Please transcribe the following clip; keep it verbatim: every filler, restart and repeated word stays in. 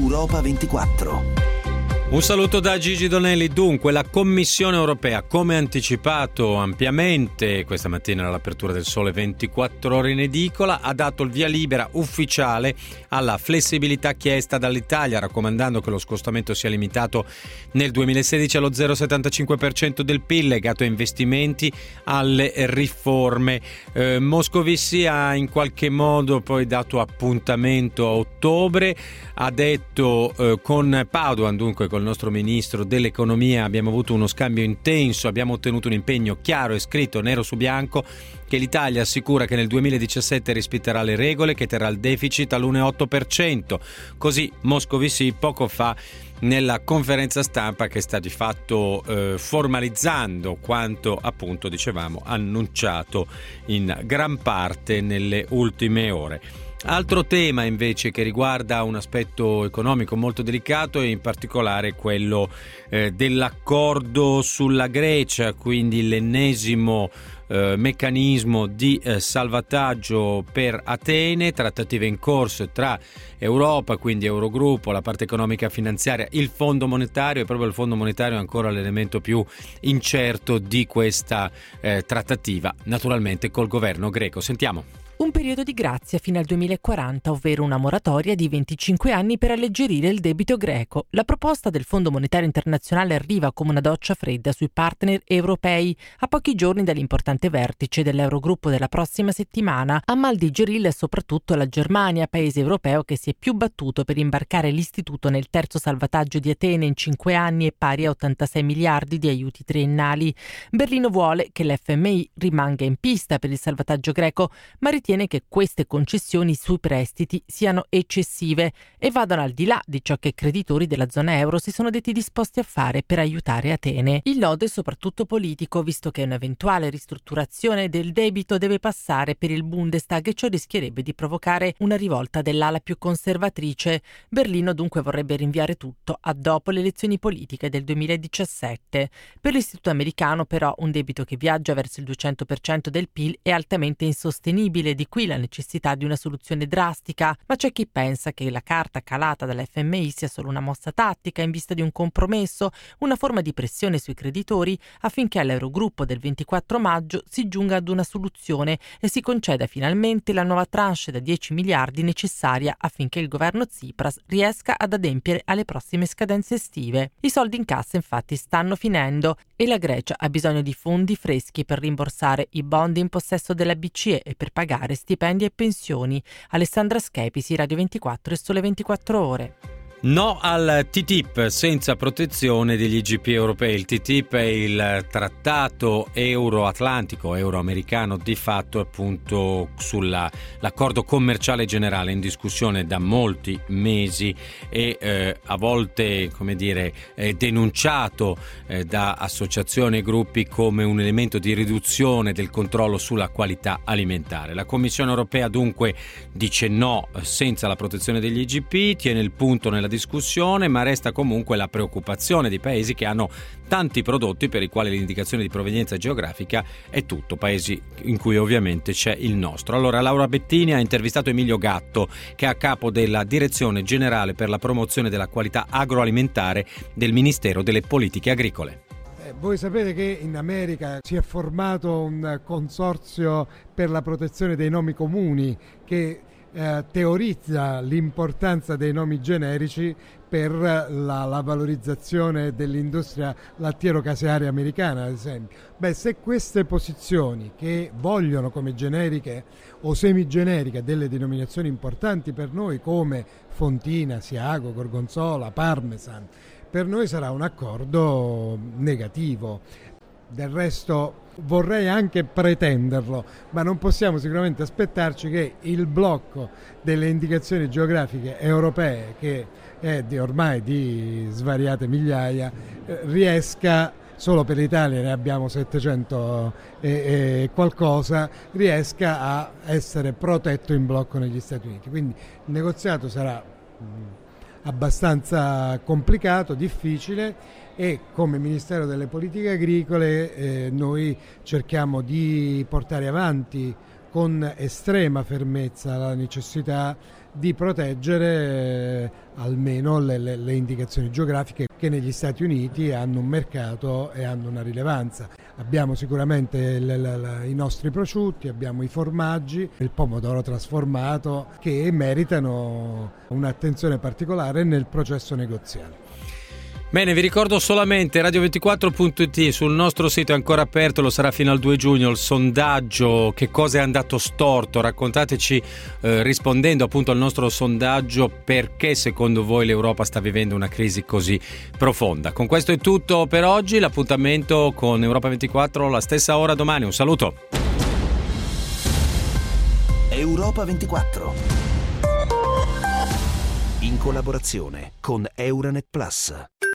Europa ventiquattro. Un saluto da Gigi Donelli. Dunque, la Commissione Europea, come anticipato ampiamente questa mattina all'apertura del Sole ventiquattro Ore in edicola, ha dato il via libera ufficiale alla flessibilità chiesta dall'Italia, raccomandando che lo scostamento sia limitato nel duemilasedici allo zero virgola settantacinque per cento del P I L, legato a investimenti, alle riforme. Eh, Moscovici ha in qualche modo poi dato appuntamento a ottobre, ha detto eh, con Padoan, dunque con il nostro ministro dell'economia, abbiamo avuto uno scambio intenso, abbiamo ottenuto un impegno chiaro e scritto nero su bianco che l'Italia assicura che nel duemiladiciassette rispetterà le regole, che terrà il deficit all'uno virgola otto per cento. Così Moscovici poco fa nella conferenza stampa che sta di fatto eh, formalizzando quanto appunto dicevamo annunciato in gran parte nelle ultime ore. Altro tema invece che riguarda un aspetto economico molto delicato, e in particolare quello eh, dell'accordo sulla Grecia, quindi l'ennesimo eh, meccanismo di eh, salvataggio per Atene, trattative in corso tra Europa, quindi Eurogruppo, la parte economica e finanziaria, il Fondo Monetario, e proprio il Fondo Monetario è ancora l'elemento più incerto di questa eh, trattativa, naturalmente col governo greco. Sentiamo. Un periodo di grazia fino al duemilaquaranta, ovvero una moratoria di venticinque anni per alleggerire il debito greco. La proposta del Fondo Monetario Internazionale arriva come una doccia fredda sui partner europei, a pochi giorni dall'importante vertice dell'Eurogruppo della prossima settimana. A mal digerirla soprattutto la Germania, paese europeo che si è più battuto per imbarcare l'istituto nel terzo salvataggio di Atene in cinque anni e pari a ottantasei miliardi di aiuti triennali. Berlino vuole che l'F M I rimanga in pista per il salvataggio greco, ma ritiene che queste concessioni sui prestiti siano eccessive e vadano al di là di ciò che i creditori della zona euro si sono detti disposti a fare per aiutare Atene. Il lodo è soprattutto politico, visto che un'eventuale ristrutturazione del debito deve passare per il Bundestag e ciò rischierebbe di provocare una rivolta dell'ala più conservatrice. Berlino dunque vorrebbe rinviare tutto a dopo le elezioni politiche del duemiladiciassette. Per l'istituto americano però un debito che viaggia verso il duecento per cento del P I L è altamente insostenibile. Di qui la necessità di una soluzione drastica, ma c'è chi pensa che la carta calata dall'F M I sia solo una mossa tattica in vista di un compromesso, una forma di pressione sui creditori affinché all'Eurogruppo del ventiquattro maggio si giunga ad una soluzione e si conceda finalmente la nuova tranche da dieci miliardi necessaria affinché il governo Tsipras riesca ad adempiere alle prossime scadenze estive. I soldi in cassa infatti stanno finendo e la Grecia ha bisogno di fondi freschi per rimborsare i bond in possesso della B C E e per pagare stipendi e pensioni. Alessandra Schepisi, Radio ventiquattro e Sole ventiquattro Ore. No al T T I P senza protezione degli I G P europei. Il T T I P è il trattato euro-atlantico, euro-americano di fatto, appunto sull'accordo commerciale generale in discussione da molti mesi e eh, a volte, come dire, è denunciato eh, da associazioni e gruppi come un elemento di riduzione del controllo sulla qualità alimentare. La Commissione europea dunque dice no senza la protezione degli I G P, tiene il punto nella discussione, ma resta comunque la preoccupazione di paesi che hanno tanti prodotti per i quali l'indicazione di provenienza geografica è tutto, paesi in cui ovviamente c'è il nostro. Allora Laura Bettini ha intervistato Emilio Gatto, che è a capo della Direzione Generale per la Promozione della Qualità Agroalimentare del Ministero delle Politiche Agricole. Eh, voi sapete che in America si è formato un consorzio per la protezione dei nomi comuni che Eh, teorizza l'importanza dei nomi generici per la, la valorizzazione dell'industria lattiero-casearia americana, ad esempio. Beh, se queste posizioni che vogliono come generiche o semigeneriche delle denominazioni importanti per noi come Fontina, Siago, Gorgonzola, Parmesan, per noi sarà un accordo negativo. Del resto vorrei anche pretenderlo, ma non possiamo sicuramente aspettarci che il blocco delle indicazioni geografiche europee, che è di ormai di svariate migliaia, eh, riesca, solo per l'Italia ne abbiamo settecento e, e qualcosa, riesca a essere protetto in blocco negli Stati Uniti. Quindi il negoziato sarà mh, abbastanza complicato, difficile, e come Ministero delle Politiche Agricole eh, noi cerchiamo di portare avanti con estrema fermezza la necessità di proteggere eh, almeno le, le, le indicazioni geografiche che negli Stati Uniti hanno un mercato e hanno una rilevanza. Abbiamo sicuramente le, le, le, i nostri prosciutti, abbiamo i formaggi, il pomodoro trasformato, che meritano un'attenzione particolare nel processo negoziale. Bene, vi ricordo solamente radio ventiquattro punto it, sul nostro sito è ancora aperto, lo sarà fino al due giugno, il sondaggio che cosa è andato storto. Raccontateci eh, rispondendo appunto al nostro sondaggio perché secondo voi l'Europa sta vivendo una crisi così profonda. Con questo è tutto per oggi, l'appuntamento con Europa ventiquattro la stessa ora domani. Un saluto. Europa ventiquattro in collaborazione con Euranet Plus.